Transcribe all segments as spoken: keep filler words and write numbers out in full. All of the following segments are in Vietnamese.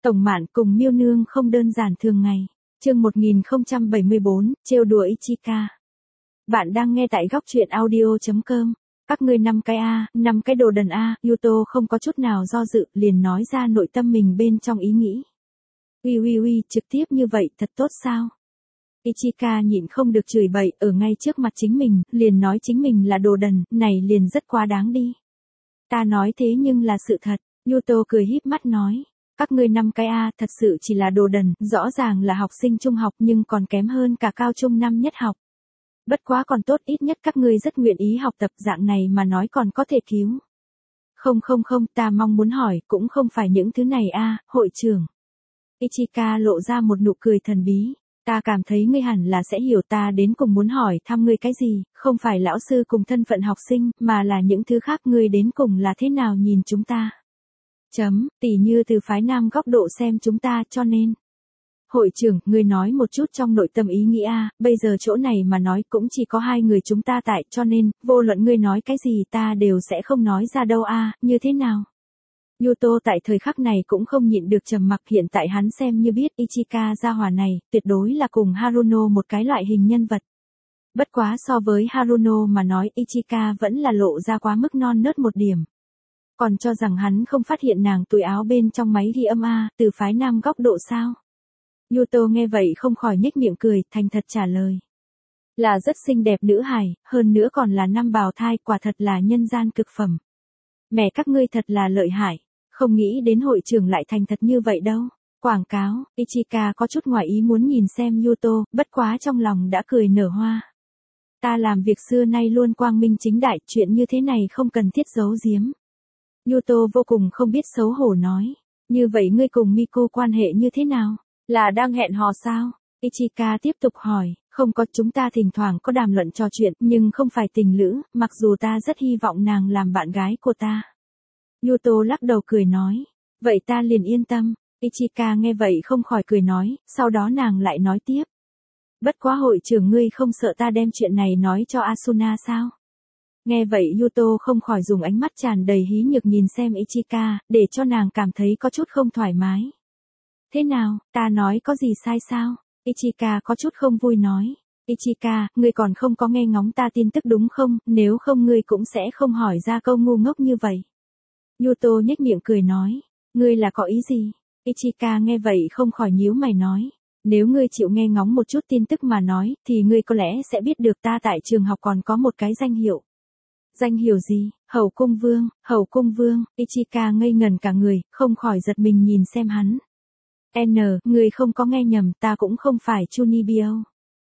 Tổng Mạn cùng Miêu Nương không đơn giản thường ngày. Chương một nghìn không trăm bảy mươi bốn, trêu đùa Ichika. Bạn đang nghe tại góc truyện audio chấm com. Các ngươi năm cái a, năm cái đồ đần a, Yuto không có chút nào do dự, liền nói ra nội tâm mình bên trong ý nghĩ. Uy uy uy, trực tiếp như vậy thật tốt sao? Ichika nhịn không được chửi bậy ở ngay trước mặt chính mình, liền nói chính mình là đồ đần, này liền rất quá đáng đi. Ta nói thế nhưng là sự thật, Yuto cười híp mắt nói. Các ngươi năm cái a thật sự chỉ là đồ đần, rõ ràng là học sinh trung học nhưng còn kém hơn cả cao trung năm nhất học. Bất quá còn tốt, ít nhất các ngươi rất nguyện ý học tập, dạng này mà nói còn có thể cứu. Không không không, ta mong muốn hỏi, cũng không phải những thứ này a, hội trưởng. Ichika lộ ra một nụ cười thần bí. Ta cảm thấy ngươi hẳn là sẽ hiểu ta đến cùng muốn hỏi thăm ngươi cái gì, không phải lão sư cùng thân phận học sinh, mà là những thứ khác, ngươi đến cùng là thế nào nhìn chúng ta. Chấm, tỉ như từ phái nam góc độ xem chúng ta, cho nên. Hội trưởng, ngươi nói một chút trong nội tâm ý nghĩ a, bây giờ chỗ này mà nói cũng chỉ có hai người chúng ta tại, cho nên, vô luận ngươi nói cái gì ta đều sẽ không nói ra đâu a, như thế nào? Yuto tại thời khắc này cũng không nhịn được trầm mặc, hiện tại hắn xem như biết Ichika gia hỏa này, tuyệt đối là cùng Haruno một cái loại hình nhân vật. Bất quá so với Haruno mà nói, Ichika vẫn là lộ ra quá mức non nớt một điểm. Còn cho rằng hắn không phát hiện nàng túi áo bên trong máy ghi âm a, từ phái nam góc độ sao? Yuto nghe vậy không khỏi nhếch miệng cười, thành thật trả lời. Là rất xinh đẹp nữ hài, hơn nữa còn là năm bào thai, quả thật là nhân gian cực phẩm. Mẹ các ngươi thật là lợi hại, không nghĩ đến hội trưởng lại thành thật như vậy đâu. Quảng cáo, Ichika có chút ngoài ý muốn nhìn xem Yuto, bất quá trong lòng đã cười nở hoa. Ta làm việc xưa nay luôn quang minh chính đại, chuyện như thế này không cần thiết giấu giếm. Yuto vô cùng không biết xấu hổ nói. Như vậy ngươi cùng Miko quan hệ như thế nào? Là đang hẹn hò sao? Ichika tiếp tục hỏi. Không có, chúng ta thỉnh thoảng có đàm luận trò chuyện, nhưng không phải tình lữ, mặc dù ta rất hy vọng nàng làm bạn gái của ta. Yuto lắc đầu cười nói. Vậy ta liền yên tâm. Ichika nghe vậy không khỏi cười nói, sau đó nàng lại nói tiếp. Bất quá hội trưởng, ngươi không sợ ta đem chuyện này nói cho Asuna sao? Nghe vậy Yuto không khỏi dùng ánh mắt tràn đầy hí nhược nhìn xem Ichika, để cho nàng cảm thấy có chút không thoải mái. Thế nào, ta nói có gì sai sao? Ichika có chút không vui nói. Ichika, ngươi còn không có nghe ngóng ta tin tức đúng không, nếu không ngươi cũng sẽ không hỏi ra câu ngu ngốc như vậy. Yuto nhếch miệng cười nói. Ngươi là có ý gì? Ichika nghe vậy không khỏi nhíu mày nói. Nếu ngươi chịu nghe ngóng một chút tin tức mà nói, thì ngươi có lẽ sẽ biết được ta tại trường học còn có một cái danh hiệu. Danh hiệu gì? Hậu cung vương, hậu cung vương. Ichika ngây ngần cả người, không khỏi giật mình nhìn xem hắn. N, người không có nghe nhầm, ta cũng không phải Chunibyo.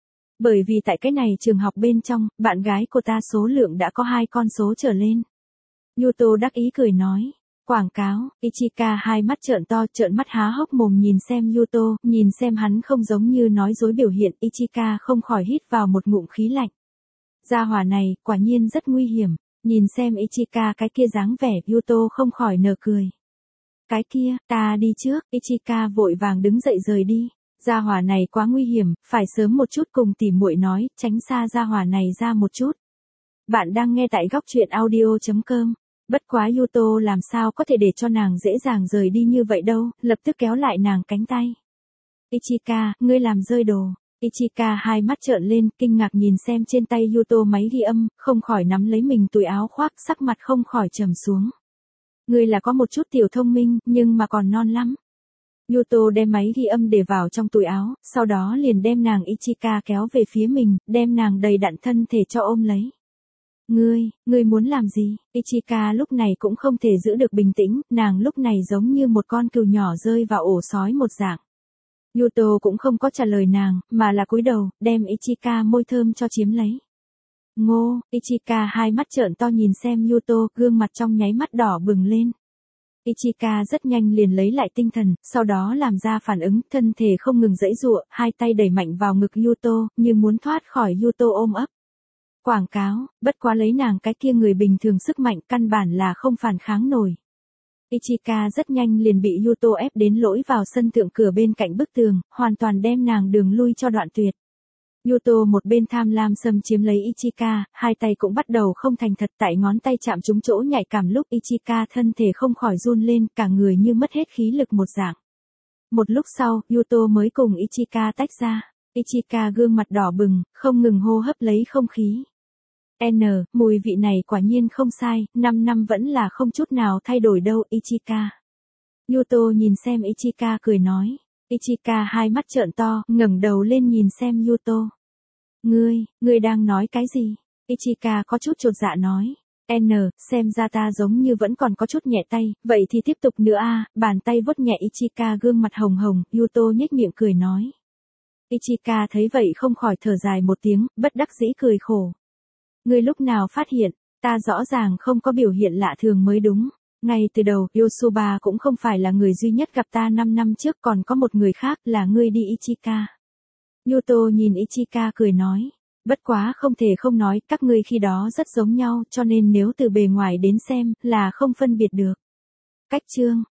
Bởi vì tại cái này trường học bên trong, bạn gái của ta số lượng đã có hai con số trở lên. Yuto đắc ý cười nói. Quảng cáo, Ichika hai mắt trợn to, trợn mắt há hốc mồm nhìn xem Yuto, nhìn xem hắn không giống như nói dối biểu hiện, Ichika không khỏi hít vào một ngụm khí lạnh. Gia hỏa này, quả nhiên rất nguy hiểm, nhìn xem Ichika cái kia dáng vẻ, Yuto không khỏi nở cười. Cái kia, ta đi trước, Ichika vội vàng đứng dậy rời đi. Gia hỏa này quá nguy hiểm, phải sớm một chút cùng tỉ muội nói, tránh xa gia hỏa này ra một chút. Bạn đang nghe tại góc truyện audio chấm com. Bất quá Yuto làm sao có thể để cho nàng dễ dàng rời đi như vậy đâu, lập tức kéo lại nàng cánh tay. Ichika, ngươi làm rơi đồ. Ichika hai mắt trợn lên, kinh ngạc nhìn xem trên tay Yuto máy ghi âm, không khỏi nắm lấy mình túi áo khoác, sắc mặt không khỏi trầm xuống. Ngươi là có một chút tiểu thông minh, nhưng mà còn non lắm. Yuto đem máy ghi âm để vào trong túi áo, sau đó liền đem nàng Ichika kéo về phía mình, đem nàng đầy đặn thân thể cho ôm lấy. Ngươi, ngươi muốn làm gì? Ichika lúc này cũng không thể giữ được bình tĩnh, nàng lúc này giống như một con cừu nhỏ rơi vào ổ sói một dạng. Yuto cũng không có trả lời nàng, mà là cúi đầu, đem Ichika môi thơm cho chiếm lấy. Ngô, Ichika hai mắt trợn to nhìn xem Yuto, gương mặt trong nháy mắt đỏ bừng lên. Ichika rất nhanh liền lấy lại tinh thần, sau đó làm ra phản ứng, thân thể không ngừng giãy giụa, hai tay đẩy mạnh vào ngực Yuto, như muốn thoát khỏi Yuto ôm ấp. Quảng cáo, bất quá lấy nàng cái kia người bình thường sức mạnh căn bản là không phản kháng nổi. Ichika rất nhanh liền bị Yuto ép đến lỗi vào sân thượng cửa bên cạnh bức tường, hoàn toàn đem nàng đường lui cho đoạn tuyệt. Yuto một bên tham lam xâm chiếm lấy Ichika, hai tay cũng bắt đầu không thành thật, tại ngón tay chạm trúng chỗ nhạy cảm lúc Ichika thân thể không khỏi run lên, cả người như mất hết khí lực một dạng. Một lúc sau, Yuto mới cùng Ichika tách ra. Ichika gương mặt đỏ bừng, không ngừng hô hấp lấy không khí. N, mùi vị này quả nhiên không sai, năm năm vẫn là không chút nào thay đổi đâu, Ichika. Yuto nhìn xem Ichika cười nói. Ichika hai mắt trợn to, ngẩng đầu lên nhìn xem Yuto. Ngươi, ngươi đang nói cái gì? Ichika có chút chột dạ nói. N, xem ra ta giống như vẫn còn có chút nhẹ tay, vậy thì tiếp tục nữa a. Bàn tay vuốt nhẹ Ichika gương mặt hồng hồng, Yuto nhếch miệng cười nói. Ichika thấy vậy không khỏi thở dài một tiếng, bất đắc dĩ cười khổ. Ngươi lúc nào phát hiện, ta rõ ràng không có biểu hiện lạ thường mới đúng. Ngay từ đầu, Yosuba cũng không phải là người duy nhất gặp ta năm năm trước, còn có một người khác là ngươi đi Ichika. Yuto nhìn Ichika cười nói. Bất quá không thể không nói, các ngươi khi đó rất giống nhau, cho nên nếu từ bề ngoài đến xem, là không phân biệt được. Cách chương